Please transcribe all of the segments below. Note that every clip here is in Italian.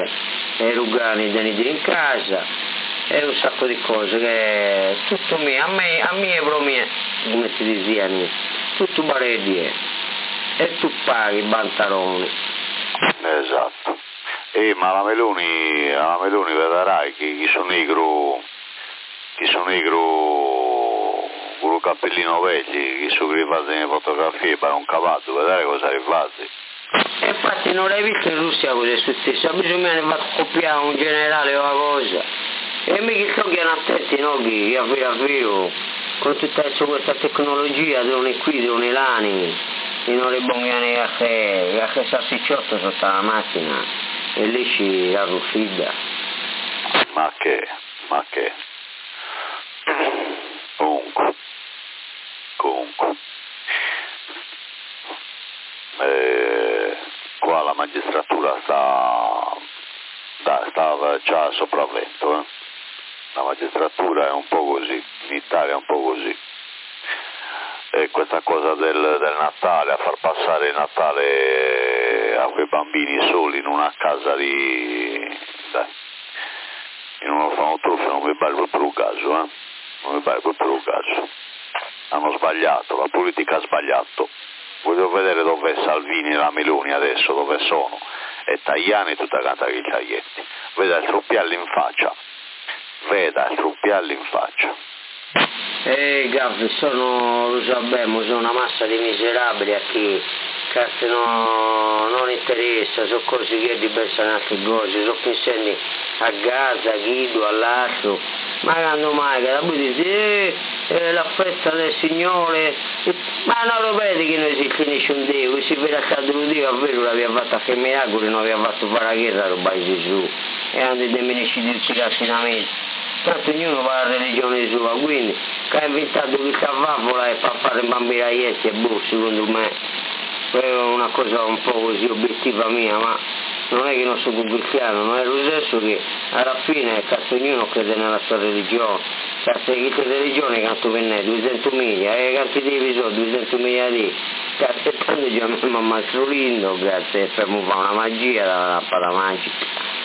e rugani dentro in casa e un sacco di cose che tutto mio, a me pro mie, come si diceva, tutto baredie e tu paghi i pantaloni. Esatto. Ma la Meloni vedrai chi sono i con il cappellino vecchi, chi sono che fanno le fotografie per un cavallo, vedrai cosa rifatti. E infatti non l'hai visto in Russia cosa è successo, ha bisogno di far copiare un generale o una cosa. E mica sto che attenti, no, che a vero, con tutta questa tecnologia, droni qui, droni là, e non le bonghiane a che salsicciotto sotto la macchina, e lì ci arruffida. Ma che? Comunque. Qua la magistratura sta già a sopravvento, La magistratura è un po' così, in Italia è un po' così. E questa cosa del Natale, a far passare il Natale a quei bambini soli in una casa in un orfanotrofio non mi pare proprio un caso, Non mi pare proprio un caso. Hanno sbagliato, la politica ha sbagliato. Voglio vedere dove è Salvini e la Meloni adesso, dove sono. E Tajani tutta canta che Caglietti. Veda il truppiello in faccia. Gaffi, lo sappiamo, sono una massa di miserabili a chi cazzo non interessa, sono cose che pensano altre cose, sono pensioni a Gaza, a Guido, all'altro, ma quando mai, che la poi dice, la festa del Signore, ma non lo vedi che non esiste nessun Dio, che si vede a stato un Dio, è vero, l'aveva fatto a che miracoli, non aveva fatto fare la chiesa, roba di Gesù, e hanno diminuito tutti i raffinamenti. Tanto ognuno va alla religione sua, quindi che ha inventato questa favola e fa fare bambini a Iesi e secondo me è una cosa un po' così obiettiva mia, ma non è che non sono cristiano, non è lo stesso che alla fine cazzo ognuno crede nella sua religione, cazzo che religione canto per ne 200.000 e canti devi so 200.000 di cazzo e tanto già mi mazzolino, grazie, e fermo fa una magia dalla lampada magica,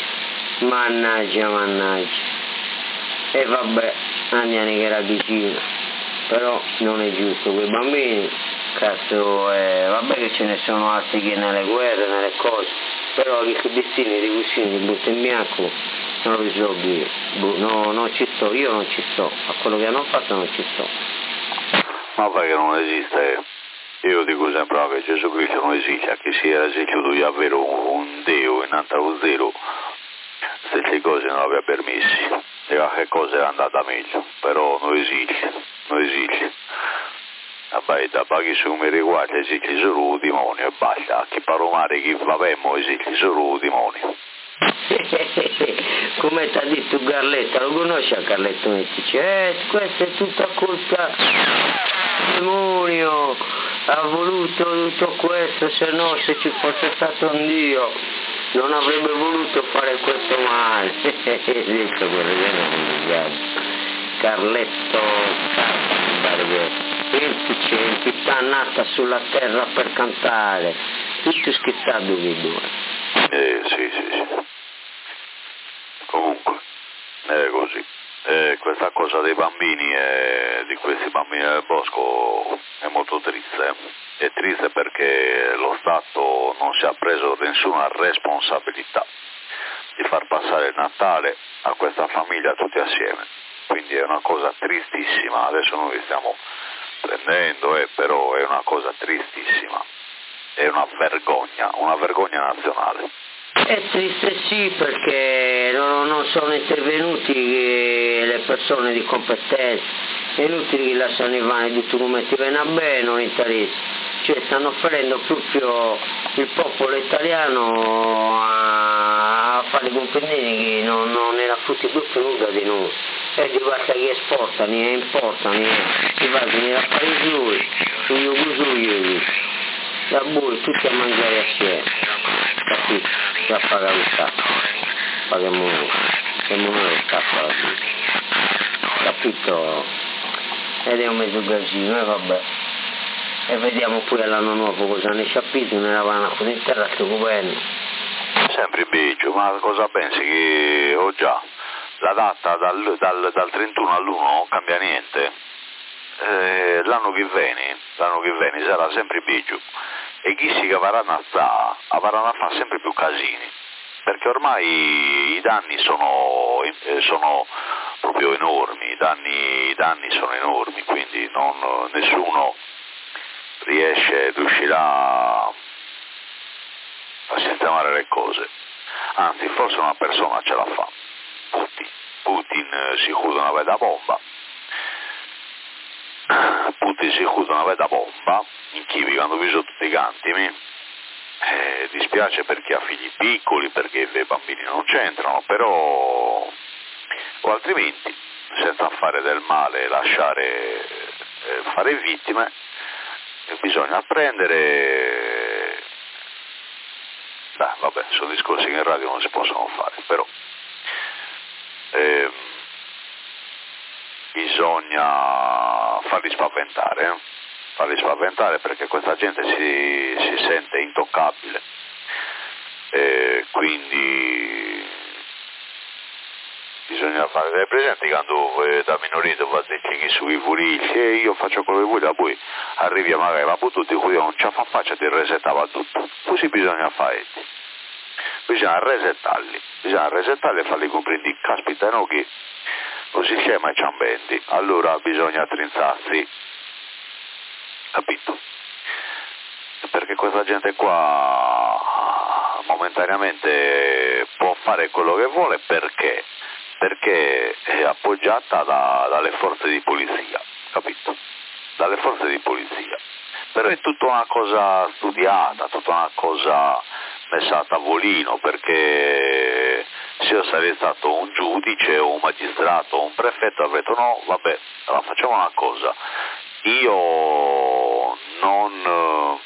mannaggia. E vabbè, andiamo che era vicino, però non è giusto, quei bambini, cazzo, vabbè che ce ne sono altri che nelle guerre, nelle cose, però che destini di cuscini di butto in bianco, non lo so dire, non ci sto, io non ci sto, a quello che hanno fatto non ci sto. Ma perché non esiste? Io dico sempre che Gesù Cristo non esiste, che si era esistito davvero un Dio, innanzi allo zero, queste cose non aveva permessi. E che cosa era andata meglio, però non esiste. Vabbè, da paghi su mi riguarda esiste solo un demonio e basta, chi parlo male chi va esiste solo un demonio. Come ti ha detto Carletta, lo conosci a Carletto e dice, questa è tutta colpa del demonio, ha voluto tutto questo, se no se ci fosse stato un Dio non avrebbe voluto fare questo male. Detto quello che non Carletto il città nata sulla terra per cantare, tutto schizzato che due. Sì. Comunque, è così. Questa cosa dei bambini di questi bambini del bosco è molto triste. È triste perché lo Stato non si è preso nessuna responsabilità di far passare il Natale a questa famiglia tutti assieme. Quindi è una cosa tristissima. Adesso noi stiamo prendendo, però è una cosa tristissima. È una vergogna nazionale. È triste sì, perché non sono intervenuti le persone di competenza, è inutile che lasciano i vani di documenti, viene a bene, non interessa, cioè stanno offrendo proprio il popolo italiano a fare comprendere che non era frutto di nulla di noi, e di guarda che esportano e importano, si va a venire a fare i suoi, da voi tutti a mangiare assieme, capito? A pagare il cazzo, paghiamo noi il cazzo alla fine, capito? Ed è un mezzo casino e vabbè, e vediamo poi all'anno nuovo cosa ne capito, ne eravamo in terra sto governo. sempre peggio, ma cosa pensi che ho già la data dal 31 all'1 non cambia niente, l'anno che viene sarà sempre peggio e chi si avranno a fare sempre più casini, perché ormai i danni sono proprio enormi, i danni sono enormi, quindi nessuno riuscirà a sistemare le cose, anzi forse una persona ce la fa, Putin si chiude una bella bomba, in Kiev hanno visto tutti i cantimi, dispiace perché ha figli piccoli, perché i bambini non c'entrano, però o altrimenti senza fare del male lasciare fare vittime bisogna prendere, vabbè, sono discorsi che in radio non si possono fare, però bisogna farli spaventare perché questa gente si sente intoccabile, quindi bisogna fare presenti quando da minorito va a dire sui furilli e io faccio quello che vuoi, poi arrivi a magari ma poi tutti qui non ce la faccia ti resettava tutto, così bisogna fare, bisogna resettarli e farli comprendere, caspita no che così scema e ciambendi, allora bisogna trinzarsi, capito? Perché questa gente qua momentaneamente può fare quello che vuole perché è appoggiata dalle forze di polizia, capito? Dalle forze di polizia. Però è tutta una cosa studiata, tutta una cosa messa a tavolino, perché se io sarei stato un giudice o un magistrato o un prefetto avrei detto no, vabbè, allora facciamo una cosa, io non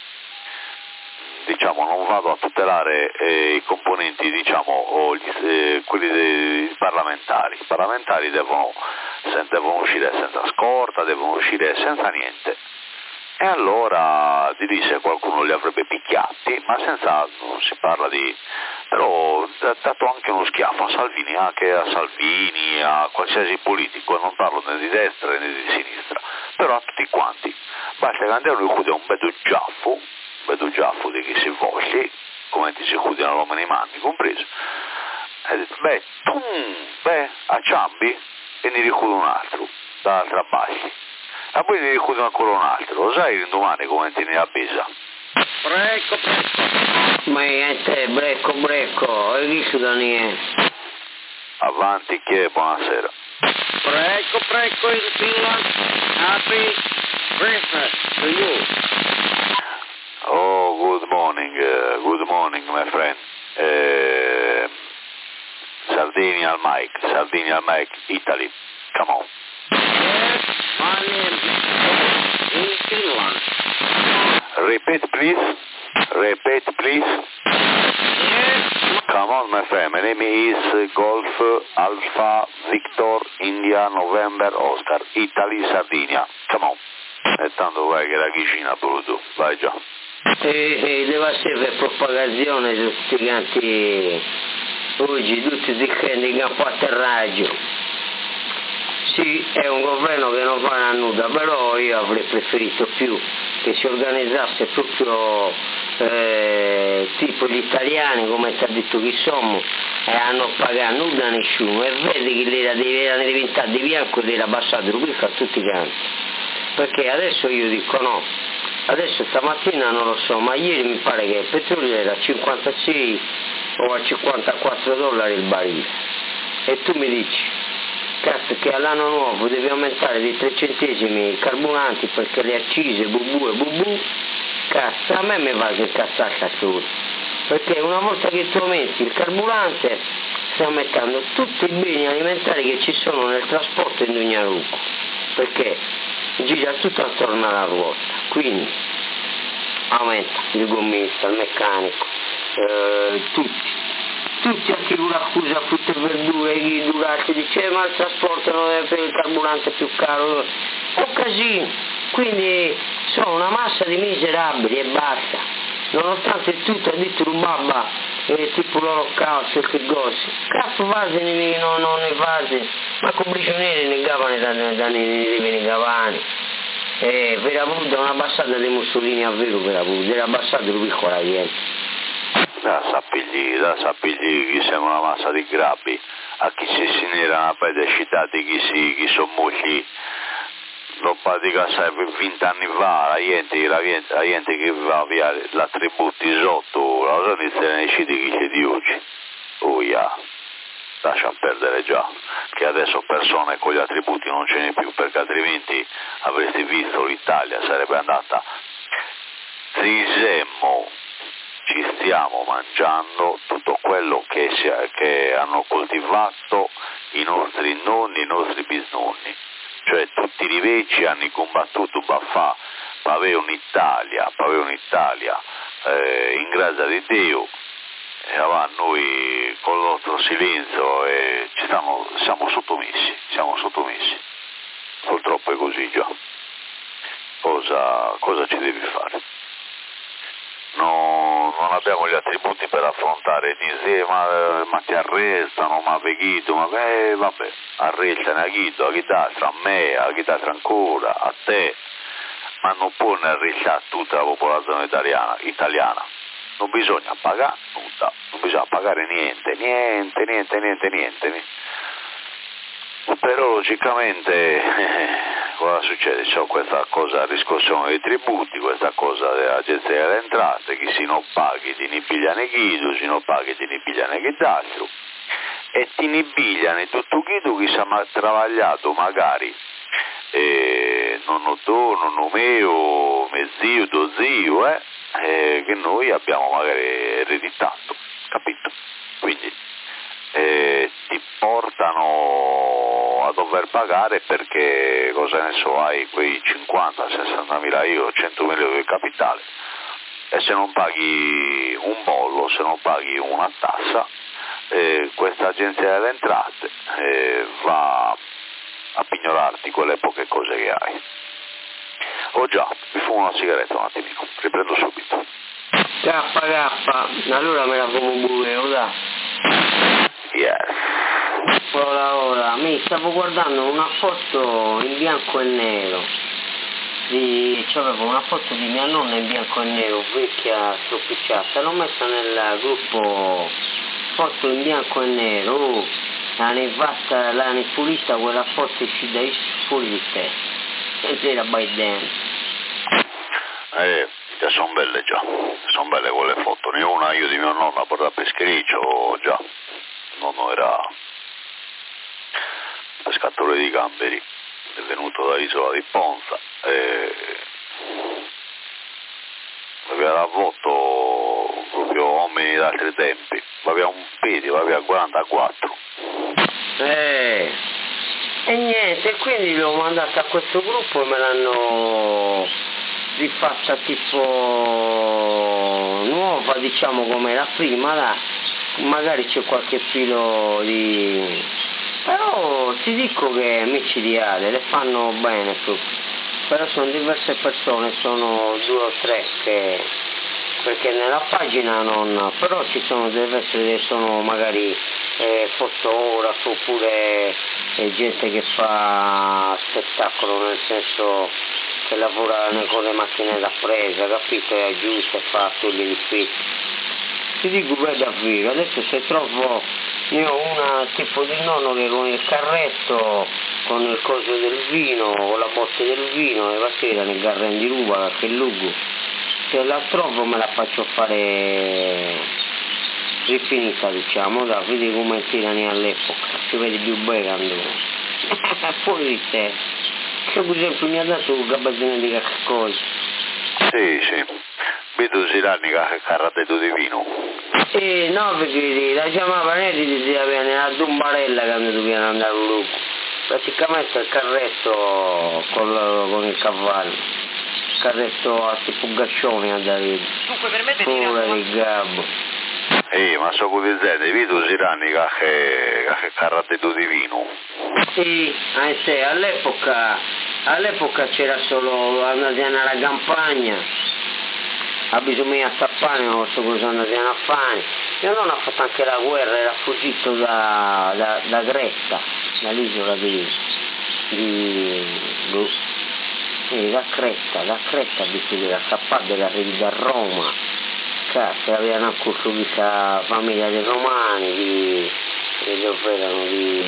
vado a tutelare i componenti, o quelli dei parlamentari. I parlamentari devono uscire senza scorta, devono uscire senza niente. E allora di lì se qualcuno li avrebbe picchiati, ma non si parla di, però ha dato anche uno schiaffo a Salvini, a qualsiasi politico, non parlo né di destra né di sinistra, però a tutti quanti, basta che andiamo a chiudere un bello giaffo di chi si voglia, come ti si chiudono l'uomo nei manni, compreso, e ha detto, a ciambi e ne richiudo un altro, dall'altra parte. E poi ne richiudo ancora un altro, lo sai domani come ti ne appesa? Brecco. Ma niente, brecco, hai visto Daniele? Avanti che buonasera. Brecco, in Finland, happy Christmas to you. Oh, good morning my friend. Sardinia al mic, Italy, come on. Yes, my name is in Finland. Repeat please. Yes. Come on my friend, my name is Golf Alpha Victor India November Oscar, Italy, Sardinia, come on. E tanto vai che la vicina brutto, vai già. Deve essere per propagazione su questi canti oggi, tutti si che po' atterraggio. Sì, è un governo che non fa nulla, però io avrei preferito più che si organizzasse proprio tipo gli italiani, come ti ha detto chi sommo, e hanno pagato nulla a nessuno, e vedi che era diventato di bianco ed era abbassato il rubicco a tutti i canti, perché adesso io dico no, adesso stamattina non lo so, ma ieri mi pare che il petrolio era a 56 o a $54 il barile, e tu mi dici cazzo che all'anno nuovo devi aumentare di 3 centesimi i carburanti perché le accise bubu, cazzo a me mi va che incazzare cazzo, perché una volta che tu aumenti il carburante stai aumentando tutti i beni alimentari che ci sono nel trasporto in Dugnarucco, perché gira tutto attorno alla ruota, quindi aumenta il gommista, il meccanico, tutti a chi lo accusa frutta e verdure, chi durante dice ma il trasporto non è per il carburante più caro, è un casino, quindi sono una massa di miserabili e basta, nonostante tutto ha detto Rubabba tipo l'olocausto e che cose. Capo vasi non ne vasi, ma con prigionieri negavano da ne gavani. Per avuto una passata di Mussolini a vero per avuto, era passata di piccola gente. Da sappigli chi siamo una massa di grabbi, a chi si sinera poi dei cittati, chi sono mogli. Lo pratica 20 anni fa, la gente che va via l'attributi sotto, la cosa inizia nei siti che c'è di oggi. Oh yeah, lascia perdere già, che adesso persone con gli attributi non ce n'è più, perché altrimenti avresti visto l'Italia, sarebbe andata. Zisemmo, ci stiamo mangiando tutto quello che hanno coltivato i nostri nonni, i nostri bisnonni. Cioè tutti i rivecchi hanno combattuto per avere un'Italia in grazia di Dio, e noi con il nostro silenzio siamo sottomessi, purtroppo è così già. Cosa ci devi fare? Non abbiamo gli attributi per affrontare, dice ma ti arrestano, ma vechito, ma vabbè, arrestano a chitarra, a me, a chitarra ancora, a te, ma non può arrestare tutta la popolazione italiana. Non bisogna pagare nulla, non bisogna pagare niente. Però logicamente cosa succede? C'è questa cosa riscossione dei tributi, questa cosa dell'agenzia delle entrate, chi si non paghi ti ne pigliano chido, si non paghi ti ne pigliano chid'altro, e ti ne pigliano tutto chido chi si è travagliato magari nonno mio, mio zio, tuo zio, che noi abbiamo magari ereditato, capito? Quindi ti portano a dover pagare perché, cosa ne so, hai quei 50-60 mila euro, 100 mila euro di capitale, e se non paghi un bollo, se non paghi una tassa, questa agenzia delle entrate va a pignolarti quelle poche cose che hai. Oh già, mi fumo una sigaretta un attimino, riprendo subito. Kappa, allora me la fumo pure, ora. Yes. Ora, mi stavo guardando una foto in bianco e nero, c'avevo una foto di mia nonna in bianco e nero, vecchia stropicciata, l'ho messa nel gruppo foto in bianco e nero, l'hanno pulita quella foto ci dai fuori di te, e era by then. Sono belle già, sono belle quelle foto, ne una io di mia nonna per la peschericcio, già, nonno era pescatore di gamberi, è venuto dall'isola di Ponza, e aveva avuto proprio uomini d'altri tempi, aveva un piede, aveva 44. E niente, quindi l'ho mandata a questo gruppo e me l'hanno rifatta tipo nuova, diciamo come era prima, là. Magari c'è qualche filo di... però ti dico che micidiale, le fanno bene tutte, però sono diverse persone, sono 2 o 3 che... perché nella pagina non... però ci sono diverse, sono magari fotografi oppure gente che fa spettacolo, nel senso che lavora con le macchine da presa, capito? E aggiusta e fa toglie gli spicchi. Ti dico beh davvero, adesso se trovo io una tipo di nonno che con il carretto, con il coso del vino, con la botte del vino, e la sera nel garren di ruba, che lugo, se la trovo me la faccio fare rifinita, diciamo, da vedi come tirano all'epoca, si vede più bene fuori di te. Che per esempio mi ha dato un gabazzino di qualche cosa. Sì, vedo Sirani che carratto di vino. No, perché la chiamava Neri diceva bene a Dumbarella quando dobbiamo andare a lupo. Praticamente il carretto con il cavallo, il carretto a tipo gaccione andare fuori di gabbo. Ma so che dite, vedo Sirani che carratto di vino. Sì, all'epoca c'era solo andare alla campagna, a bisogno a tappare, non so cosa andare a fare, Mio nonno ha fatto anche la guerra, era fuggito da Creta, dall'isola da Creta era scappato, era arrivato a Roma, cazzo, avevano costruito la famiglia dei romani, dove erano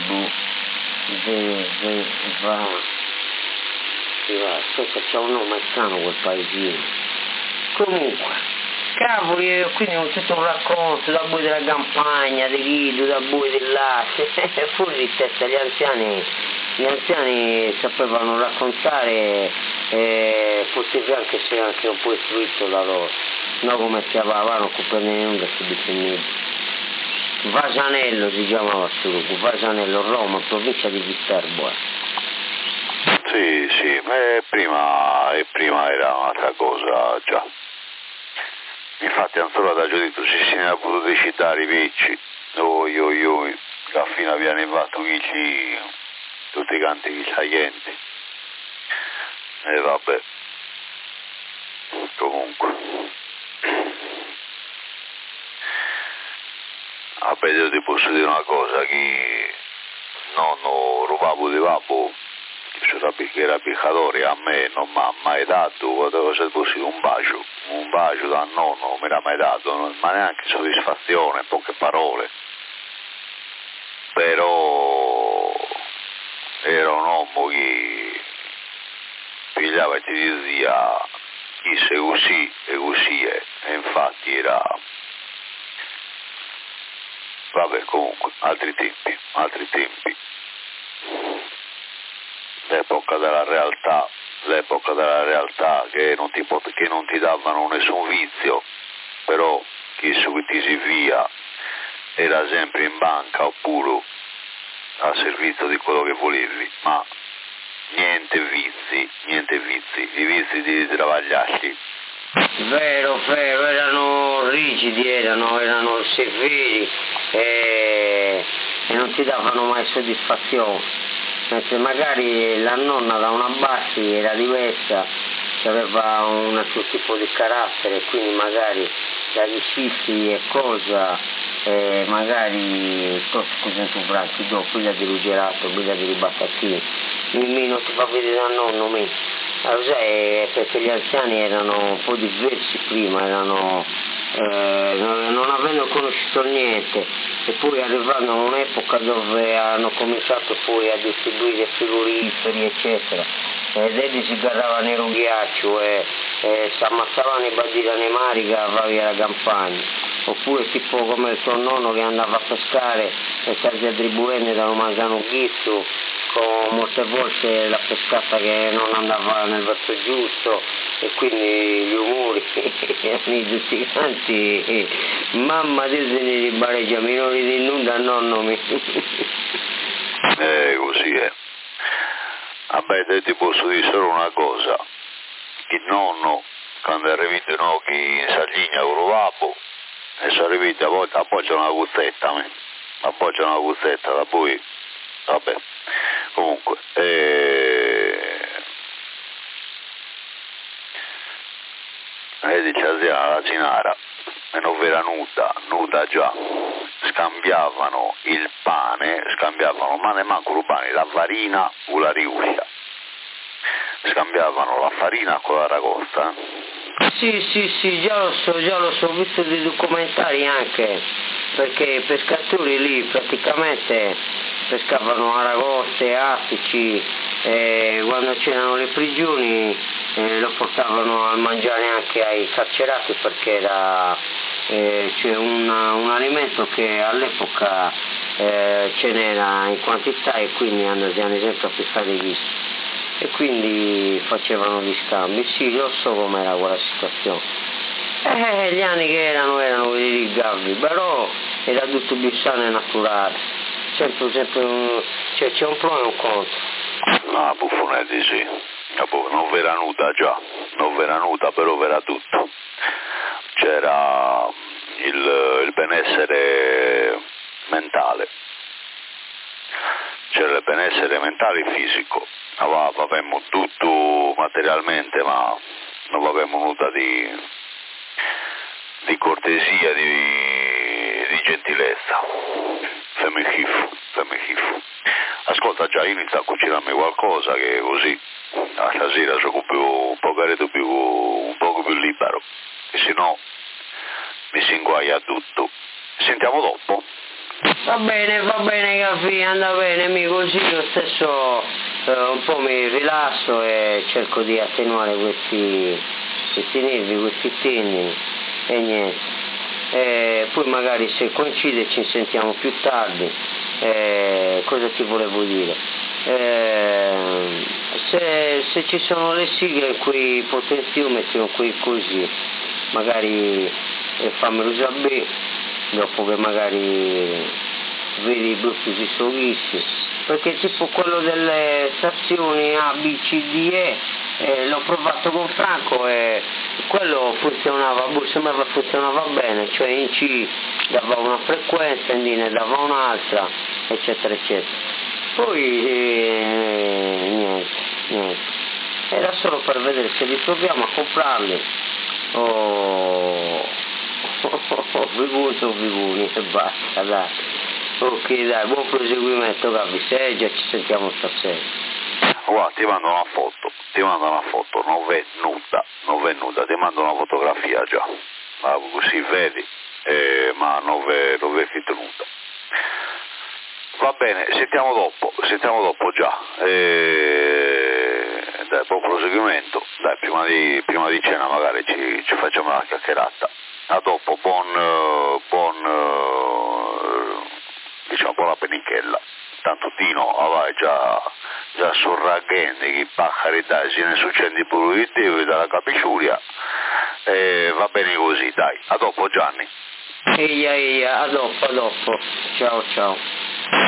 aspetta, c'è un nome strano quel paesino. Comunque, cavoli, quindi ho tutto un racconto da voi della campagna, dei video, da voi dell'arte, fuori di testa, gli anziani sapevano raccontare, potevi anche se anche un po' istruito da loro, no come chiamavano, comprendere nulla questi bicchieri. Vasanello si chiamava sto gruppo, Vasanello, Roma, provincia di Viterbo. Sì, prima era un'altra cosa già. Infatti ancora da giudizio si ne ha potuto citare i vecchi, che a fine abbiano invaso tutti i canti gli salienti. E vabbè, comunque. Vabbè, io ti posso dire una cosa, che nonno rubavo di babbo, che era peccatore, a me non mi ha mai dato, se fosse un bacio da nonno non mi era mai dato, ma neanche soddisfazione, poche parole. Però era un uomo che pigliava e ti diceva chi sei così e così è, e infatti era, vabbè, comunque altri tempi, l'epoca della realtà che non ti davano nessun vizio, però chi ti si via era sempre in banca oppure a servizio di quello che volevi, ma niente vizi, i vizi di travagliarli. Vero, erano rigidi, erano severi e non ti davano mai soddisfazione, mentre magari la nonna da una Bassi era diversa, aveva un altro tipo di carattere, quindi magari dagli sfizi e cosa, magari scusa tu Franchi, quella di Rugerato, quella di Ribattacchini, non ti fa vedere da nonno me. Lo sai, perché gli anziani erano un po' diversi prima, non avendo conosciuto niente, e poi arrivando in un'epoca dove hanno cominciato poi a distribuire frigoriferi eccetera, ed elli si agarravano nero ghiaccio e si ammazzavano i banditi nei mari che aveva la campagna, oppure tipo come il tuo nonno che andava a pescare e si attribuendo da un mangiano ghizzo, con molte volte la pescata che non andava nel verso giusto e quindi gli umori tutti quanti, mamma Dio se ne ribareggia, minori di nulla nonno mi. Così è. Vabbè, te ti posso dire solo una cosa, il nonno quando è arrivato no, che in Sardegna con Babbo e sono arrivati a volte appoggia una guzzetta, da poi vabbè, comunque dice la Cinara e non era nuda già, scambiavano il pane, ma ne manco rubani la farina o la riuscia, scambiavano la farina con la ragosta. Sì, già lo so, ho visto dei documentari anche, perché i pescatori lì praticamente pescavano aragoste, apici, quando c'erano le prigioni lo portavano a mangiare anche ai carcerati, perché era c'è un alimento che all'epoca ce n'era in quantità e quindi hanno sempre a pescare i visti. E quindi facevano gli scambi. Sì, lo so com'era quella situazione. Gli anni che erano quelli di Gabbi, però era tutto più sano e naturale. Sempre c'è un pro e un contro. No, Buffonetti sì, non vera nuda però vera tutto. C'era il benessere mentale. C'era il benessere mentale e fisico. Avevamo tutto materialmente, ma non avevamo nulla di cortesia, di gentilezza. Fammi schifo. Ascolta, già inizia a cucinarmi qualcosa che così stasera sono un poco più libero, e se no mi si inguaia tutto. Sentiamo dopo. Va bene Gaffi, anda bene, mi così lo stesso un po' mi rilasso e cerco di attenuare questi nervi, questi tendini e niente. Poi magari se coincide ci sentiamo più tardi. Cosa ti volevo dire? Se ci sono le sigle qui potenti mettiamo qui così, magari fammelo sapere dopo che magari vedi i brutti soghissi, perché tipo quello delle stazioni A, B, C, D, E l'ho provato con Franco e quello funzionava bene, cioè in C dava una frequenza, in D ne dava un'altra, eccetera eccetera. Poi niente, era solo per vedere se ritroviamo a comprarli vivuni e basta, dai. Ok, dai, buon proseguimento Gabby, già ci sentiamo stasera. Guarda, ti mando una foto, non è nuda, ti mando una fotografia già, ma così vedi, ma non è finta nuda. Va bene, sentiamo dopo già, dai, buon proseguimento, dai, prima di cena magari ci facciamo una chiacchierata, a dopo, buona penichella, tanto Tino aveva già sorraghendi che pacarità se ne succede pure di te dalla capiciuria, va bene così, dai, a dopo Gianni. Eia, a dopo, ciao.